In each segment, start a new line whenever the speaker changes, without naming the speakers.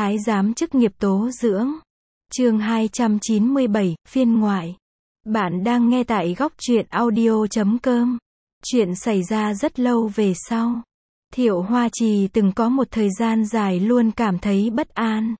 Thái giám chức nghiệp tố dưỡng. Chương 297, phiên ngoại. Bạn đang nghe tại góc truyện audio.com. Chuyện xảy ra rất lâu về sau. Thiệu Hoa Trì từng có một thời gian dài luôn cảm thấy bất an.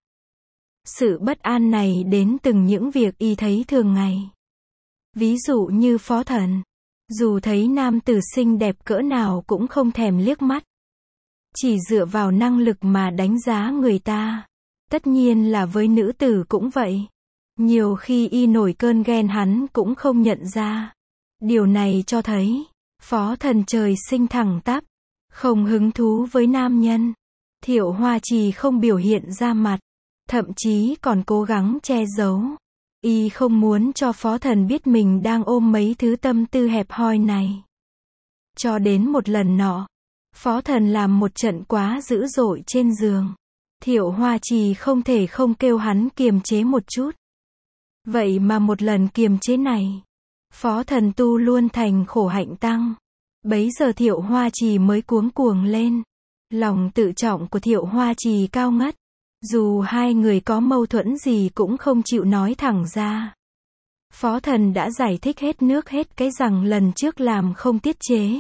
Sự bất an này đến từ những việc y thấy thường ngày. Ví dụ như Phó Thần. Dù thấy nam tử xinh đẹp cỡ nào cũng không thèm liếc mắt. Chỉ dựa vào năng lực mà đánh giá người ta. Tất nhiên là với nữ tử cũng vậy. Nhiều khi y nổi cơn ghen hắn cũng không nhận ra. Điều này cho thấy, Phó Thần trời sinh thẳng tắp, không hứng thú với nam nhân. Thiệu Hoa Trì không biểu hiện ra mặt, thậm chí còn cố gắng che giấu. Y không muốn cho Phó Thần biết mình đang ôm mấy thứ tâm tư hẹp hòi này. Cho đến một lần nọ, Phó Thần làm một trận quá dữ dội trên giường. Thiệu Hoa Trì không thể không kêu hắn kiềm chế một chút. Vậy mà một lần kiềm chế này, Phó Thần tu luôn thành khổ hạnh tăng. Bấy giờ Thiệu Hoa Trì mới cuống cuồng lên. Lòng tự trọng của Thiệu Hoa Trì cao ngất. Dù hai người có mâu thuẫn gì cũng không chịu nói thẳng ra. Phó Thần đã giải thích hết nước hết cái rằng lần trước làm không tiết chế,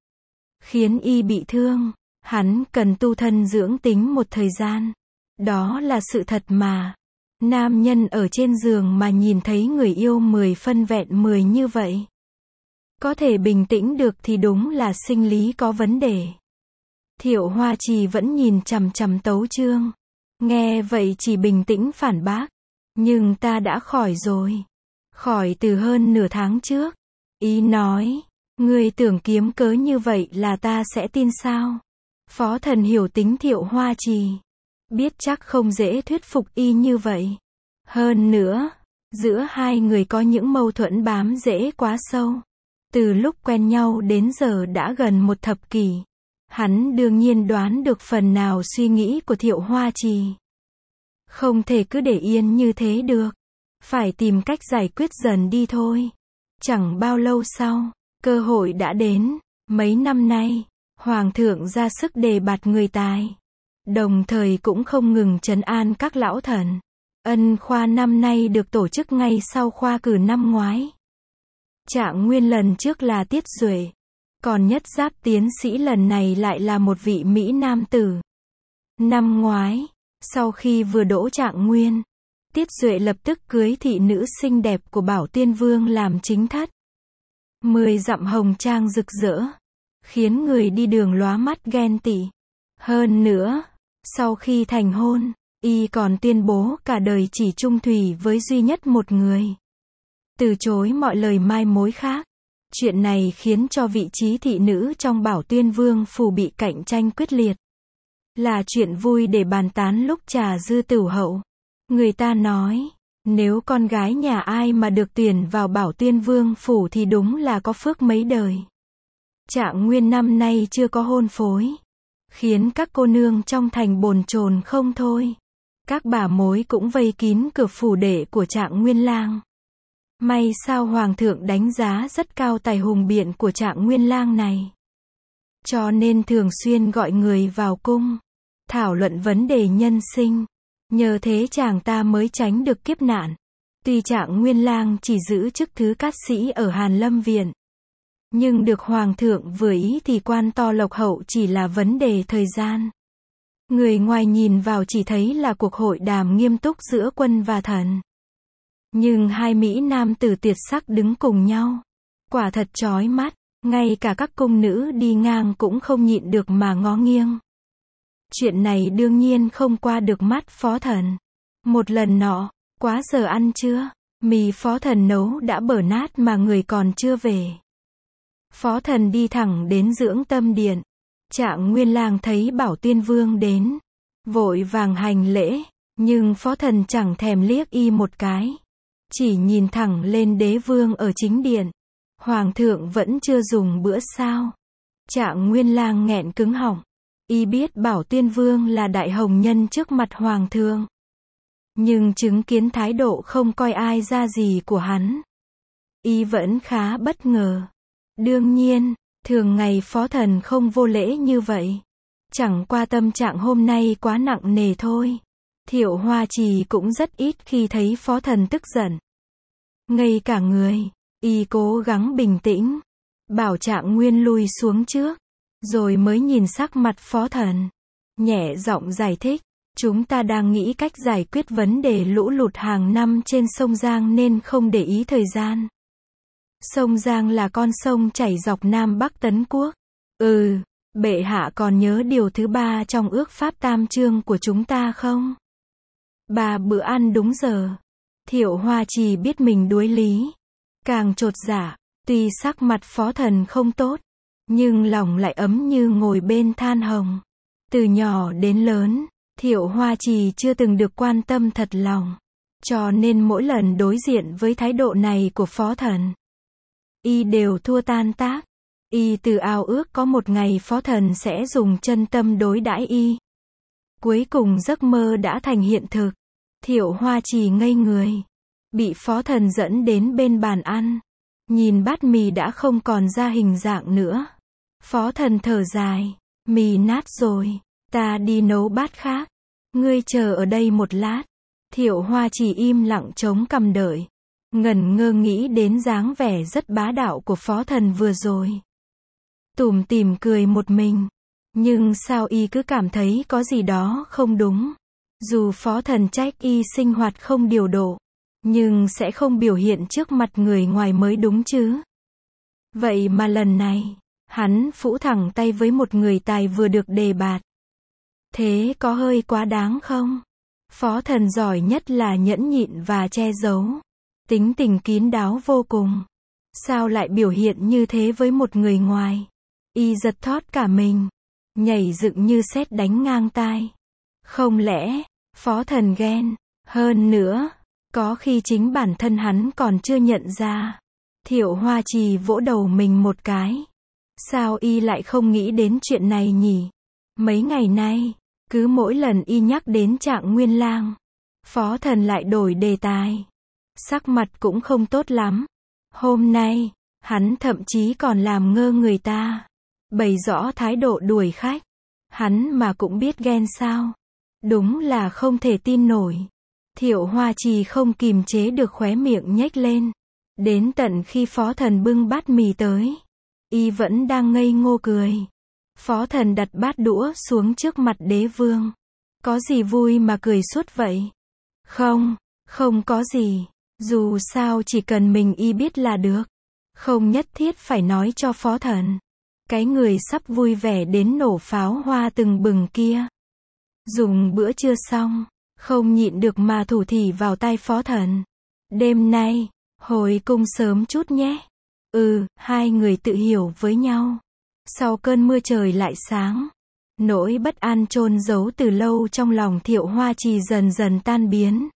khiến y bị thương. Hắn cần tu thân dưỡng tính một thời gian. Đó là sự thật mà. Nam nhân ở trên giường mà nhìn thấy người yêu 10 phân vẹn 10 như vậy, có thể bình tĩnh được thì đúng là sinh lý có vấn đề. Thiệu Hoa Trì vẫn nhìn chằm chằm Tấu Chương. Nghe vậy chỉ bình tĩnh phản bác. Nhưng ta đã khỏi rồi. Khỏi từ hơn nửa tháng trước. Ý nói, ngươi tưởng kiếm cớ như vậy là ta sẽ tin sao? Phó Thần hiểu tính Thiệu Hoa Trì. Biết chắc không dễ thuyết phục y như vậy. Hơn nữa, giữa hai người có những mâu thuẫn bám rễ quá sâu. Từ lúc quen nhau đến giờ đã gần một thập kỷ. Hắn đương nhiên đoán được phần nào suy nghĩ của Thiệu Hoa Trì. Không thể cứ để yên như thế được. Phải tìm cách giải quyết dần đi thôi. Chẳng bao lâu sau, cơ hội đã đến. Mấy năm nay, Hoàng thượng ra sức đề bạt người tài. Đồng thời cũng không ngừng trấn an các lão thần. Ân khoa năm nay được tổ chức ngay sau khoa cử năm ngoái. Trạng nguyên lần trước là Tiết Duệ. Còn nhất giáp tiến sĩ lần này lại là một vị Mỹ nam tử. Năm ngoái, sau khi vừa đỗ trạng nguyên, Tiết Duệ lập tức cưới thị nữ xinh đẹp của Bảo Tiên Vương làm chính thất. 10 dặm hồng trang rực rỡ, khiến người đi đường lóa mắt ghen tị. Hơn nữa, sau khi thành hôn, y còn tuyên bố cả đời chỉ chung thủy với duy nhất một người. Từ chối mọi lời mai mối khác. Chuyện này khiến cho vị trí thị nữ trong Bảo Tuyên Vương phủ bị cạnh tranh quyết liệt. Là chuyện vui để bàn tán lúc trà dư tửu hậu. Người ta nói, nếu con gái nhà ai mà được tuyển vào Bảo Tuyên Vương phủ thì đúng là có phước mấy đời. Trạng nguyên năm nay chưa có hôn phối, khiến các cô nương trong thành bồn chồn không thôi. Các bà mối cũng vây kín cửa phủ đệ của Trạng Nguyên Lang. May sao Hoàng thượng đánh giá rất cao tài hùng biện của Trạng Nguyên Lang này. Cho nên thường xuyên gọi người vào cung, thảo luận vấn đề nhân sinh. Nhờ thế chàng ta mới tránh được kiếp nạn. Tuy Trạng Nguyên Lang chỉ giữ chức thứ cát sĩ ở Hàn Lâm Viện, nhưng được Hoàng thượng vừa ý thì quan to lộc hậu chỉ là vấn đề thời gian. Người ngoài nhìn vào chỉ thấy là cuộc hội đàm nghiêm túc giữa quân và thần. Nhưng hai Mỹ nam tử tuyệt sắc đứng cùng nhau. Quả thật chói mắt, ngay cả các cung nữ đi ngang cũng không nhịn được mà ngó nghiêng. Chuyện này đương nhiên không qua được mắt Phó Thần. Một lần nọ, quá giờ ăn trưa, mì Phó Thần nấu đã bở nát mà người còn chưa về. Phó Thần đi thẳng đến Dưỡng Tâm Điện. Trạng Nguyên Lang thấy Bảo Tuyên Vương đến, vội vàng hành lễ, nhưng Phó Thần chẳng thèm liếc y một cái. Chỉ nhìn thẳng lên đế vương ở chính điện. Hoàng thượng vẫn chưa dùng bữa sao? Trạng Nguyên Lang nghẹn cứng họng. Y biết Bảo Tuyên Vương là đại hồng nhân trước mặt Hoàng thượng. Nhưng chứng kiến thái độ không coi ai ra gì của hắn, y vẫn khá bất ngờ. Đương nhiên, thường ngày Phó Thần không vô lễ như vậy. Chẳng qua tâm trạng hôm nay quá nặng nề thôi. Thiệu Hoa Trì cũng rất ít khi thấy Phó Thần tức giận. Ngây cả người, y cố gắng bình tĩnh, bảo Trạng Nguyên lui xuống trước, rồi mới nhìn sắc mặt Phó Thần, nhẹ giọng giải thích, chúng ta đang nghĩ cách giải quyết vấn đề lũ lụt hàng năm trên sông Giang nên không để ý thời gian. Sông Giang là con sông chảy dọc Nam Bắc Tấn Quốc. Bệ hạ còn nhớ điều thứ 3 trong ước pháp tam chương của chúng ta không? 3 bữa ăn đúng giờ. Thiệu Hoa Trì biết mình đuối lý, càng chột dạ, tuy sắc mặt Phó Thần không tốt, nhưng lòng lại ấm như ngồi bên than hồng. Từ nhỏ đến lớn, Thiệu Hoa Trì chưa từng được quan tâm thật lòng, cho nên mỗi lần đối diện với thái độ này của Phó Thần, y đều thua tan tác. Y tự ao ước có một ngày Phó Thần sẽ dùng chân tâm đối đãi y. Cuối cùng giấc mơ đã thành hiện thực. Thiệu Hoa Trì ngây người, bị Phó Thần dẫn đến bên bàn ăn, nhìn bát mì đã không còn ra hình dạng nữa. Phó Thần thở dài, mì nát rồi, ta đi nấu bát khác, ngươi chờ ở đây một lát. Thiệu Hoa Trì im lặng chống cằm đợi, ngẩn ngơ nghĩ đến dáng vẻ rất bá đạo của Phó Thần vừa rồi. Tủm tỉm cười một mình, nhưng sao y cứ cảm thấy có gì đó không đúng. Dù Phó Thần trách y sinh hoạt không điều độ, nhưng sẽ không biểu hiện trước mặt người ngoài mới đúng chứ. Vậy mà lần này, hắn phũ thẳng tay với một người tài vừa được đề bạt. Thế có hơi quá đáng không? Phó Thần giỏi nhất là nhẫn nhịn và che giấu, tính tình kín đáo vô cùng. Sao lại biểu hiện như thế với một người ngoài? Y giật thót cả mình, nhảy dựng như sét đánh ngang tai. Không lẽ, Phó Thần ghen? Hơn nữa, có khi chính bản thân hắn còn chưa nhận ra. Thiệu Hoa Trì vỗ đầu mình một cái. Sao y lại không nghĩ đến chuyện này nhỉ? Mấy ngày nay, cứ mỗi lần y nhắc đến Trạng Nguyên Lang, Phó Thần lại đổi đề tài. Sắc mặt cũng không tốt lắm. Hôm nay, hắn thậm chí còn làm ngơ người ta, bày rõ thái độ đuổi khách. Hắn mà cũng biết ghen sao? Đúng là không thể tin nổi. Thiệu Hoa Trì không kìm chế được khóe miệng nhếch lên. Đến tận khi Phó Thần bưng bát mì tới, y vẫn đang ngây ngô cười. Phó Thần đặt bát đũa xuống trước mặt đế vương. Có gì vui mà cười suốt vậy? Không có gì. Dù sao chỉ cần mình y biết là được. Không nhất thiết phải nói cho Phó Thần. Cái người sắp vui vẻ đến nổ pháo hoa từng bừng kia. Dùng bữa trưa xong, không nhịn được mà thủ thỉ vào tai Phó Thần. Đêm nay, hồi cung sớm chút nhé. Hai người tự hiểu với nhau. Sau cơn mưa trời lại sáng. Nỗi bất an chôn giấu từ lâu trong lòng Thiệu Hoa Trì dần dần tan biến.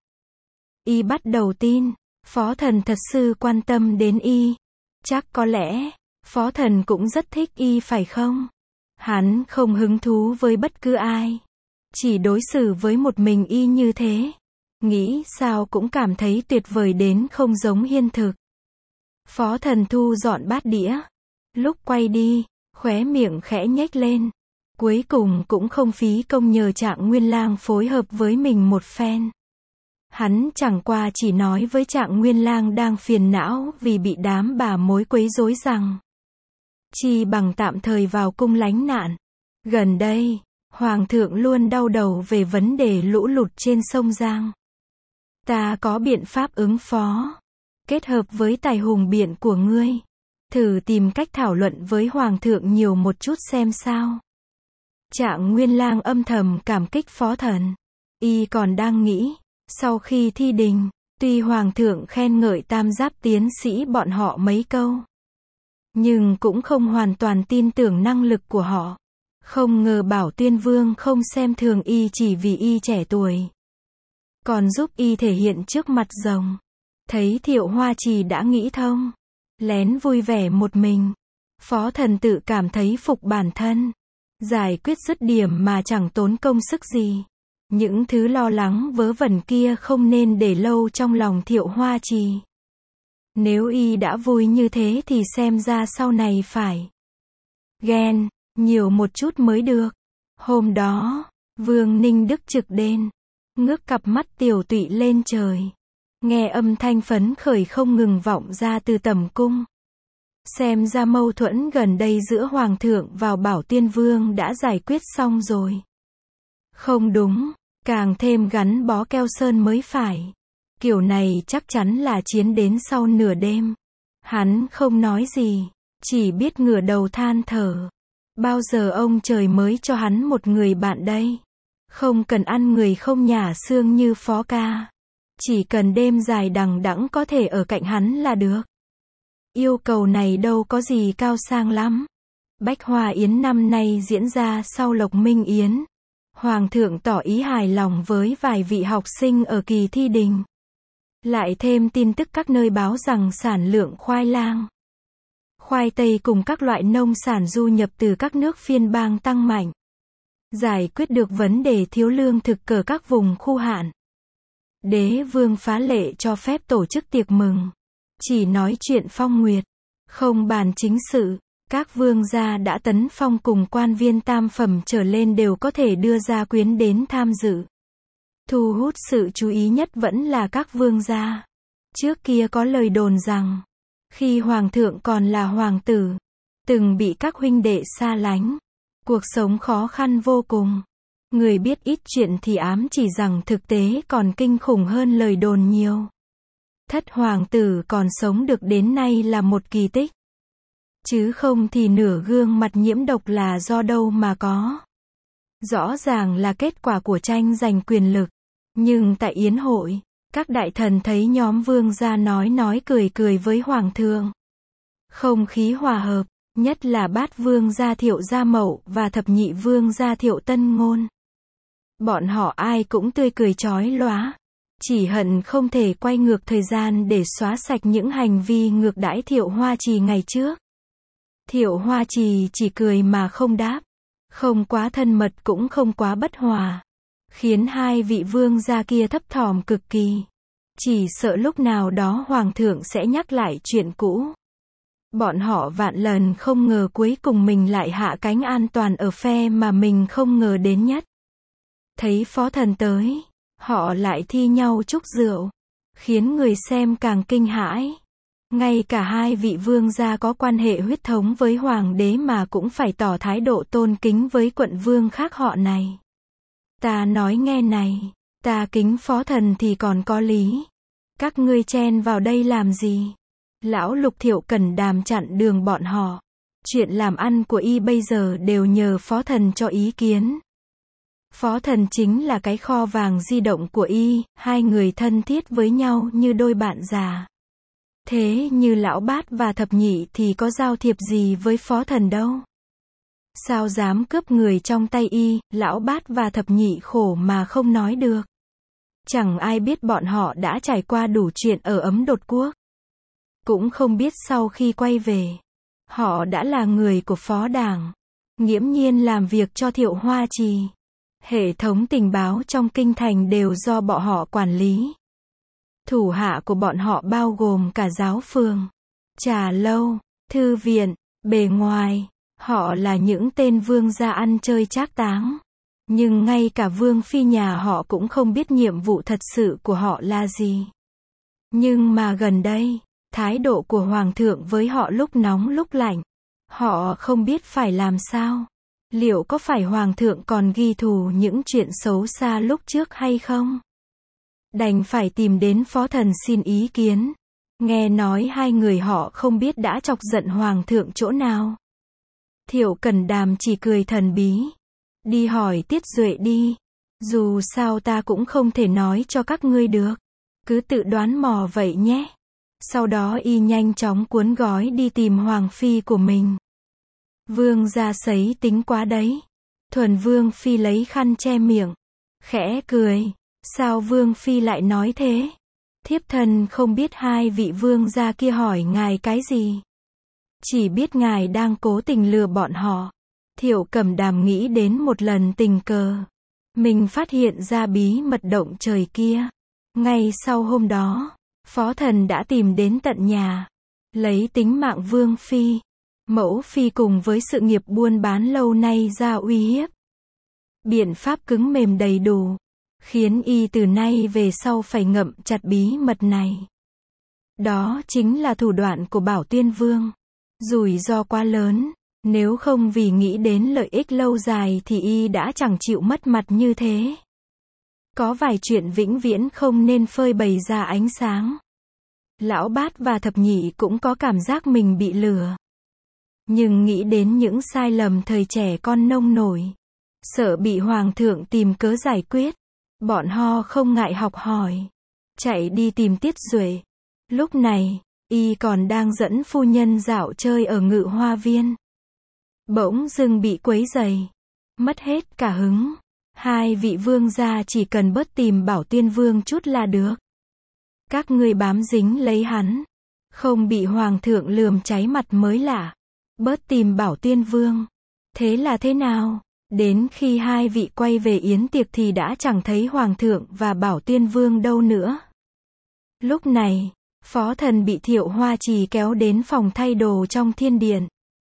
Y bắt đầu tin, Phó Thần thật sự quan tâm đến y. Chắc có lẽ, Phó Thần cũng rất thích y phải không? Hắn không hứng thú với bất cứ ai. Chỉ đối xử với một mình y như thế. Nghĩ sao cũng cảm thấy tuyệt vời đến không giống hiện thực. Phó Thần thu dọn bát đĩa. Lúc quay đi, khóe miệng khẽ nhếch lên. Cuối cùng cũng không phí công nhờ Trạng Nguyên Lang phối hợp với mình một phen. Hắn chẳng qua chỉ nói với Trạng Nguyên Lang đang phiền não vì bị đám bà mối quấy rối rằng chi bằng tạm thời vào cung lánh nạn. Gần đây, Hoàng thượng luôn đau đầu về vấn đề lũ lụt trên sông Giang. Ta có biện pháp ứng phó. Kết hợp với tài hùng biện của ngươi, thử tìm cách thảo luận với Hoàng thượng nhiều một chút xem sao. Trạng Nguyên Lang âm thầm cảm kích Phó Thần. Y còn đang nghĩ, sau khi thi đình, tuy Hoàng thượng khen ngợi Tam Giáp tiến sĩ bọn họ mấy câu, nhưng cũng không hoàn toàn tin tưởng năng lực của họ. Không ngờ Bảo Tuyên Vương không xem thường y chỉ vì y trẻ tuổi, còn giúp y thể hiện trước mặt rồng. Thấy Thiệu Hoa Trì đã nghĩ thông, lén vui vẻ một mình, Phó Thần tự cảm thấy phục bản thân, giải quyết dứt điểm mà chẳng tốn công sức gì. Những thứ lo lắng vớ vẩn kia không nên để lâu trong lòng Thiệu Hoa Trì. Nếu y đã vui như thế thì xem ra sau này phải ghen nhiều một chút mới được. Hôm đó, Vương Ninh Đức trực đêm, ngước cặp mắt tiều tụy lên trời. Nghe âm thanh phấn khởi không ngừng vọng ra từ tầm cung. Xem ra mâu thuẫn gần đây giữa Hoàng thượng và Bảo Tiên Vương đã giải quyết xong rồi. Không đúng, càng thêm gắn bó keo sơn mới phải. Kiểu này chắc chắn là chiến đến sau nửa đêm. Hắn không nói gì, chỉ biết ngửa đầu than thở. Bao giờ ông trời mới cho hắn một người bạn đây? Không cần ăn người không nhả xương như Phó ca. Chỉ cần đêm dài đằng đẵng có thể ở cạnh hắn là được. Yêu cầu này đâu có gì cao sang lắm. Bách Hoa Yến năm nay diễn ra sau Lộc Minh Yến. Hoàng thượng tỏ ý hài lòng với vài vị học sinh ở kỳ thi đình. Lại thêm tin tức các nơi báo rằng sản lượng khoai lang, khoai tây cùng các loại nông sản du nhập từ các nước phiên bang tăng mạnh. Giải quyết được vấn đề thiếu lương thực ở các vùng khu hạn. Đế vương phá lệ cho phép tổ chức tiệc mừng. Chỉ nói chuyện phong nguyệt, không bàn chính sự. Các vương gia đã tấn phong cùng quan viên tam phẩm trở lên đều có thể đưa gia quyến đến tham dự. Thu hút sự chú ý nhất vẫn là các vương gia. Trước kia có lời đồn rằng, khi hoàng thượng còn là hoàng tử, từng bị các huynh đệ xa lánh, cuộc sống khó khăn vô cùng. Người biết ít chuyện thì ám chỉ rằng thực tế còn kinh khủng hơn lời đồn nhiều. Thất hoàng tử còn sống được đến nay là một kỳ tích. Chứ không thì nửa gương mặt nhiễm độc là do đâu mà có. Rõ ràng là kết quả của tranh giành quyền lực. Nhưng tại yến hội, các đại thần thấy nhóm vương gia nói cười cười với hoàng thượng. Không khí hòa hợp, nhất là bát vương gia Thiệu Gia Mậu và thập nhị vương gia Thiệu Tân Ngôn. Bọn họ ai cũng tươi cười chói lóa. Chỉ hận không thể quay ngược thời gian để xóa sạch những hành vi ngược đãi Thiệu Hoa Trì ngày trước. Thiệu Hoa Trì chỉ cười mà không đáp. Không quá thân mật cũng không quá bất hòa. Khiến hai vị vương gia kia thấp thỏm cực kỳ. Chỉ sợ lúc nào đó hoàng thượng sẽ nhắc lại chuyện cũ. Bọn họ vạn lần không ngờ cuối cùng mình lại hạ cánh an toàn ở phe mà mình không ngờ đến nhất. Thấy phó thần tới, họ lại thi nhau chúc rượu. Khiến người xem càng kinh hãi. Ngay cả hai vị vương gia có quan hệ huyết thống với hoàng đế mà cũng phải tỏ thái độ tôn kính với quận vương khác họ này. Ta nói nghe này, ta kính phó thần thì còn có lý. Các ngươi chen vào đây làm gì? Lão Lục Thiệu Cẩn Đàm chặn đường bọn họ. Chuyện làm ăn của y bây giờ đều nhờ phó thần cho ý kiến. Phó thần chính là cái kho vàng di động của y, hai người thân thiết với nhau như đôi bạn già. Thế như lão bát và thập nhị thì có giao thiệp gì với phó thần đâu. Sao dám cướp người trong tay y, lão bát và thập nhị khổ mà không nói được. Chẳng ai biết bọn họ đã trải qua đủ chuyện ở Ấm Đột Quốc. Cũng không biết sau khi quay về, họ đã là người của phó đảng, nghiễm nhiên làm việc cho Thiệu Hoa Trì. Hệ thống tình báo trong kinh thành đều do bọn họ quản lý. Thủ hạ của bọn họ bao gồm cả giáo phường, trà lâu, thư viện, bề ngoài. Họ là những tên vương gia ăn chơi trác táng. Nhưng ngay cả vương phi nhà họ cũng không biết nhiệm vụ thật sự của họ là gì. Nhưng mà gần đây, thái độ của hoàng thượng với họ lúc nóng lúc lạnh. Họ không biết phải làm sao. Liệu có phải hoàng thượng còn ghi thù những chuyện xấu xa lúc trước hay không? Đành phải tìm đến phó thần xin ý kiến. Nghe nói hai người họ không biết đã chọc giận hoàng thượng chỗ nào. Thiệu Cẩn Đàm chỉ cười thần bí. Đi hỏi Tiết Duệ đi. Dù sao ta cũng không thể nói cho các ngươi được. Cứ tự đoán mò vậy nhé. Sau đó y nhanh chóng cuốn gói đi tìm hoàng phi của mình. Vương gia sấy tính quá đấy. Thuần vương phi lấy khăn che miệng. Khẽ cười. Sao vương phi lại nói thế? Thiếp thân không biết hai vị vương gia kia hỏi ngài cái gì. Chỉ biết ngài đang cố tình lừa bọn họ. Thiệu Cẩm Đàm nghĩ đến một lần tình cờ. Mình phát hiện ra bí mật động trời kia. Ngay sau hôm đó, phó thần đã tìm đến tận nhà. Lấy tính mạng vương phi, mẫu phi cùng với sự nghiệp buôn bán lâu nay ra uy hiếp. Biện pháp cứng mềm đầy đủ. khiến y từ nay về sau phải ngậm chặt bí mật này. Đó chính là thủ đoạn của Bảo Tiên Vương. Rủi ro quá lớn, nếu không vì nghĩ đến lợi ích lâu dài thì y đã chẳng chịu mất mặt như thế. Có vài chuyện vĩnh viễn không nên phơi bày ra ánh sáng. Lão Bát và Thập Nhị cũng có cảm giác mình bị lừa. Nhưng nghĩ đến những sai lầm thời trẻ con nông nổi, sợ bị Hoàng thượng tìm cớ giải quyết, bọn họ không ngại học hỏi, chạy đi tìm Tiết Duệ. Lúc này, y còn đang dẫn phu nhân dạo chơi ở Ngự Hoa Viên. Bỗng dưng bị quấy rầy, mất hết cả hứng. Hai vị vương gia chỉ cần bớt tìm Bảo Tiên Vương chút là được. Các ngươi bám dính lấy hắn, không bị Hoàng thượng lườm cháy mặt mới lạ. Bớt tìm Bảo Tiên Vương. Thế là thế nào? Đến khi hai vị quay về yến tiệc thì đã chẳng thấy Hoàng thượng và Bảo Tiên Vương đâu nữa. Lúc này, Phó Thần bị Thiệu Hoa Trì kéo đến phòng thay đồ trong thiên điện.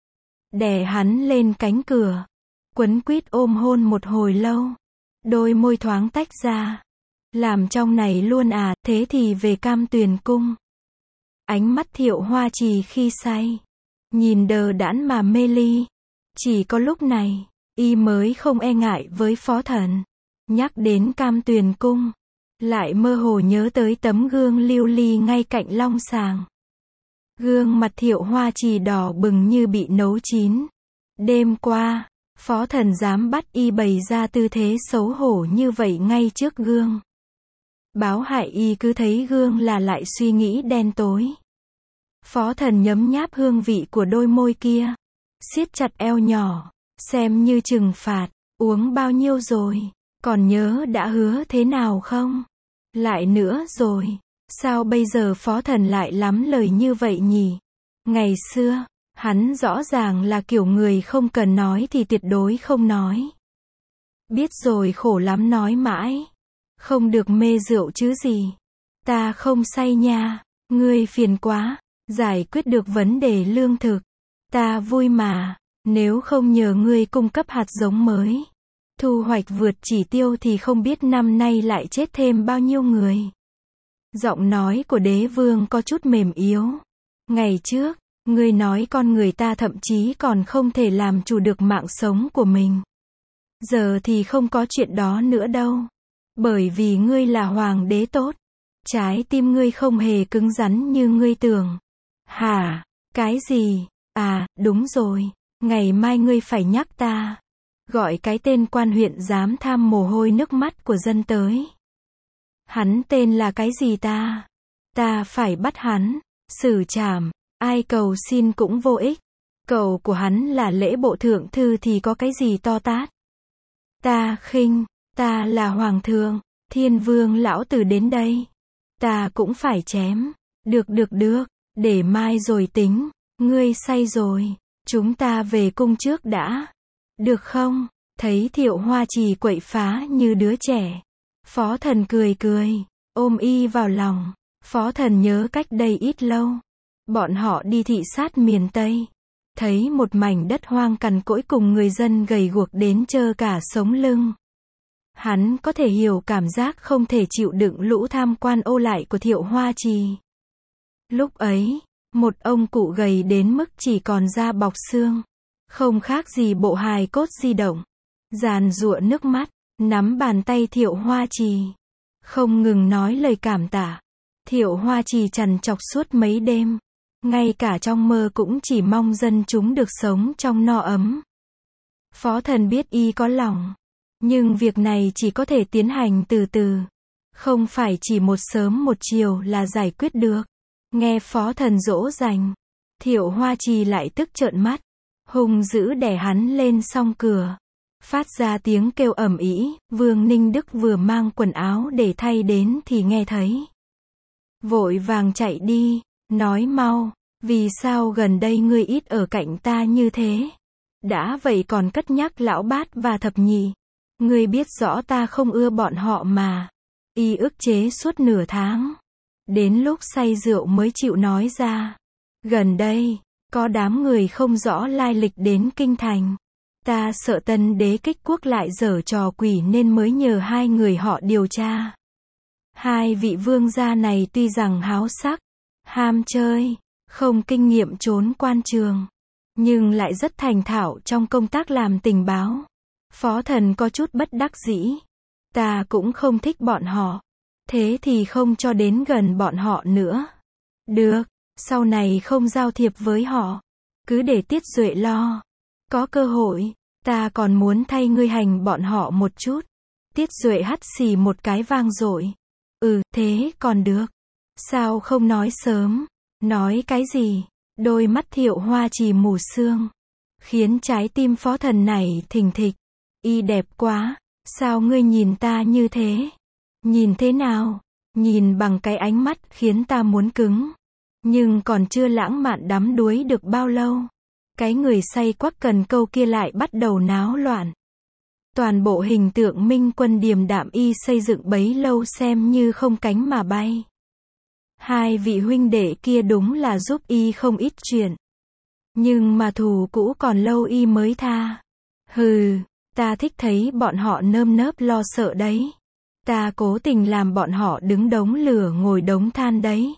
Đè hắn lên cánh cửa, quấn quýt ôm hôn một hồi lâu. Đôi môi thoáng tách ra. Làm trong này luôn à, thế thì về Cam Tuyền Cung. Ánh mắt Thiệu Hoa Trì khi say, nhìn đờ đẫn mà mê ly. Chỉ có lúc này, y mới không e ngại với Phó Thần. Nhắc đến Cam Tuyền Cung, lại mơ hồ nhớ tới tấm gương lưu ly ngay cạnh long sàng. Gương mặt Thiệu Hoa Trì đỏ bừng như bị nấu chín. Đêm qua, Phó Thần dám bắt y bày ra tư thế xấu hổ như vậy ngay trước gương. Báo hại y cứ thấy gương là lại suy nghĩ đen tối. Phó Thần nhấm nháp hương vị của đôi môi kia, siết chặt eo nhỏ, xem như trừng phạt. Uống bao nhiêu rồi? Còn nhớ đã hứa thế nào không? Lại nữa rồi. Sao bây giờ Phó Thần lại lắm lời như vậy nhỉ? Ngày xưa, hắn rõ ràng là kiểu người không cần nói thì tuyệt đối không nói. Biết rồi khổ lắm nói mãi. Không được mê rượu chứ gì. Ta không say nha. Ngươi phiền quá. Giải quyết được vấn đề lương thực. Ta vui mà. Nếu không nhờ ngươi cung cấp hạt giống mới, thu hoạch vượt chỉ tiêu thì không biết năm nay lại chết thêm bao nhiêu người. Giọng nói của Đế Vương có chút mềm yếu. Ngày trước, ngươi nói con người ta thậm chí còn không thể làm chủ được mạng sống của mình. Giờ thì không có chuyện đó nữa đâu. Bởi vì ngươi là hoàng đế tốt. Trái tim ngươi không hề cứng rắn như ngươi tưởng. Hả? Cái gì? À, đúng rồi. Ngày mai ngươi phải nhắc ta. Gọi cái tên quan huyện dám tham mồ hôi nước mắt của dân tới. Hắn tên là cái gì ta? Ta phải bắt hắn, xử trảm, ai cầu xin cũng vô ích. Cầu của hắn là lễ bộ thượng thư thì có cái gì to tát. Ta khinh, ta là hoàng thượng, Thiên Vương lão tử đến đây. Ta cũng phải chém. Được, để mai rồi tính. Ngươi say rồi, chúng ta về cung trước đã. Được không? Thấy Thiệu Hoa Trì quậy phá như đứa trẻ. Phó Thần cười, ôm y vào lòng. Phó Thần nhớ cách đây ít lâu, bọn họ đi thị sát miền Tây. Thấy một mảnh đất hoang cằn cỗi cùng người dân gầy guộc đến trơ cả sống lưng. Hắn có thể hiểu cảm giác không thể chịu đựng lũ tham quan ô lại của Thiệu Hoa Trì. Lúc ấy, một ông cụ gầy đến mức chỉ còn da bọc xương, không khác gì bộ hài cốt di động, giàn giụa nước mắt, nắm bàn tay Thiệu Hoa Trì, không ngừng nói lời cảm tạ. Thiệu Hoa Trì trằn trọc suốt mấy đêm, ngay cả trong mơ cũng chỉ mong dân chúng được sống trong no ấm. Phó Thần biết y có lòng, nhưng việc này chỉ có thể tiến hành từ từ, không phải chỉ một sớm một chiều là giải quyết được. Nghe Phó Thần dỗ dành, Thiệu Hoa Trì lại tức trợn mắt, hung dữ đè hắn lên song cửa, phát ra tiếng kêu ầm ĩ. Vương Ninh Đức vừa mang quần áo để thay đến thì nghe thấy, vội vàng chạy đi, nói mau, vì sao gần đây ngươi ít ở cạnh ta như thế? Đã vậy còn cất nhắc Lão Bát và Thập Nhị. Ngươi biết rõ ta không ưa bọn họ mà. Y ức chế suốt nửa tháng. Đến lúc say rượu mới chịu nói ra. Gần đây, có đám người không rõ lai lịch đến kinh thành. Ta sợ Tân Đế Kích Quốc lại giở trò quỷ nên mới nhờ hai người họ điều tra. Hai vị vương gia này tuy rằng háo sắc, ham chơi, không kinh nghiệm trốn quan trường, nhưng lại rất thành thạo trong công tác làm tình báo. Phó Thần có chút bất đắc dĩ. Ta cũng không thích bọn họ. Thế thì không cho đến gần bọn họ nữa. Được, sau này không giao thiệp với họ. Cứ để Tiết Duệ lo. Có cơ hội, ta còn muốn thay ngươi hành bọn họ một chút. Tiết Duệ hắt xì một cái vang dội. Thế còn được. Sao không nói sớm? Nói cái gì? Đôi mắt Thiệu Hoa Trì mù sương, khiến trái tim Phó Thần này thình thịch. Y đẹp quá. Sao ngươi nhìn ta như thế? Nhìn thế nào? Nhìn bằng cái ánh mắt khiến ta muốn cứng. Nhưng còn chưa lãng mạn đắm đuối được bao lâu. Cái người say quắc cần câu kia lại bắt đầu náo loạn. Toàn bộ hình tượng Minh Quân điềm đạm y xây dựng bấy lâu xem như không cánh mà bay. Hai vị huynh đệ kia đúng là giúp y không ít chuyện. Nhưng mà thù cũ còn lâu y mới tha. Hừ, ta thích thấy bọn họ nơm nớp lo sợ đấy. Ta cố tình làm bọn họ đứng đống lửa ngồi đống than đấy.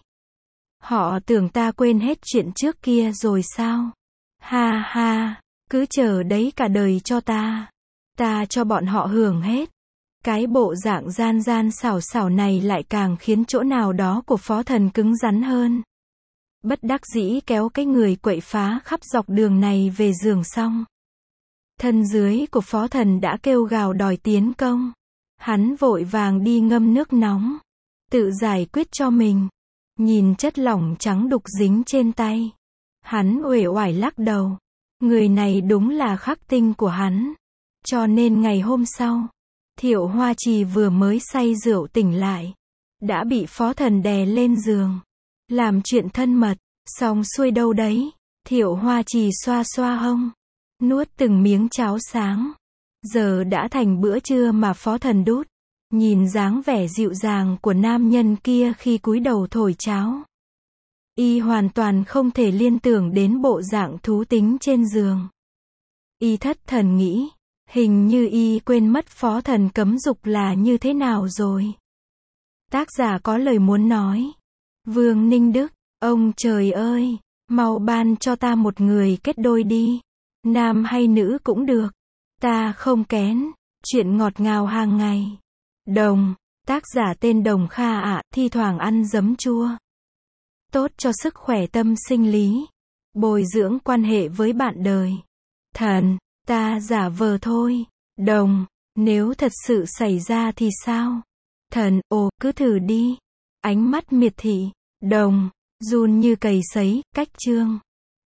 Họ tưởng ta quên hết chuyện trước kia rồi sao? Ha ha, cứ chờ đấy cả đời cho ta. Ta cho bọn họ hưởng hết. Cái bộ dạng gian gian xảo xảo này lại càng khiến chỗ nào đó của Phó Thần cứng rắn hơn. Bất đắc dĩ kéo cái người quậy phá khắp dọc đường này về giường xong. Thân dưới của Phó Thần đã kêu gào đòi tiến công. Hắn vội vàng đi ngâm nước nóng. Tự giải quyết cho mình. Nhìn chất lỏng trắng đục dính trên tay. Hắn uể oải lắc đầu. Người này đúng là khắc tinh của hắn. Cho nên ngày hôm sau, Thiệu Hoa Trì vừa mới say rượu tỉnh lại. Đã bị Phó Thần đè lên giường. Làm chuyện thân mật. Xong xuôi đâu đấy. Thiệu Hoa Trì xoa xoa hông. Nuốt từng miếng cháo sáng. Giờ đã thành bữa trưa mà Phó Thần đút. Nhìn dáng vẻ dịu dàng của nam nhân kia khi cúi đầu thổi cháo. Y hoàn toàn không thể liên tưởng đến bộ dạng thú tính trên giường. Y thất thần nghĩ. Hình như y quên mất Phó Thần cấm dục là như thế nào rồi. Tác giả có lời muốn nói. Vương Ninh Đức, ông trời ơi, mau ban cho ta một người kết đôi đi. Nam hay nữ cũng được. Ta không kén. Chuyện ngọt ngào hàng ngày. Đồng, tác giả tên Đồng Kha ạ, thi thoảng ăn giấm chua. Tốt cho sức khỏe tâm sinh lý. Bồi dưỡng quan hệ với bạn đời. Thần, ta giả vờ thôi. Đồng, nếu thật sự xảy ra thì sao? Thần, cứ thử đi. Ánh mắt miệt thị. Đồng, run như cầy sấy, cách chương.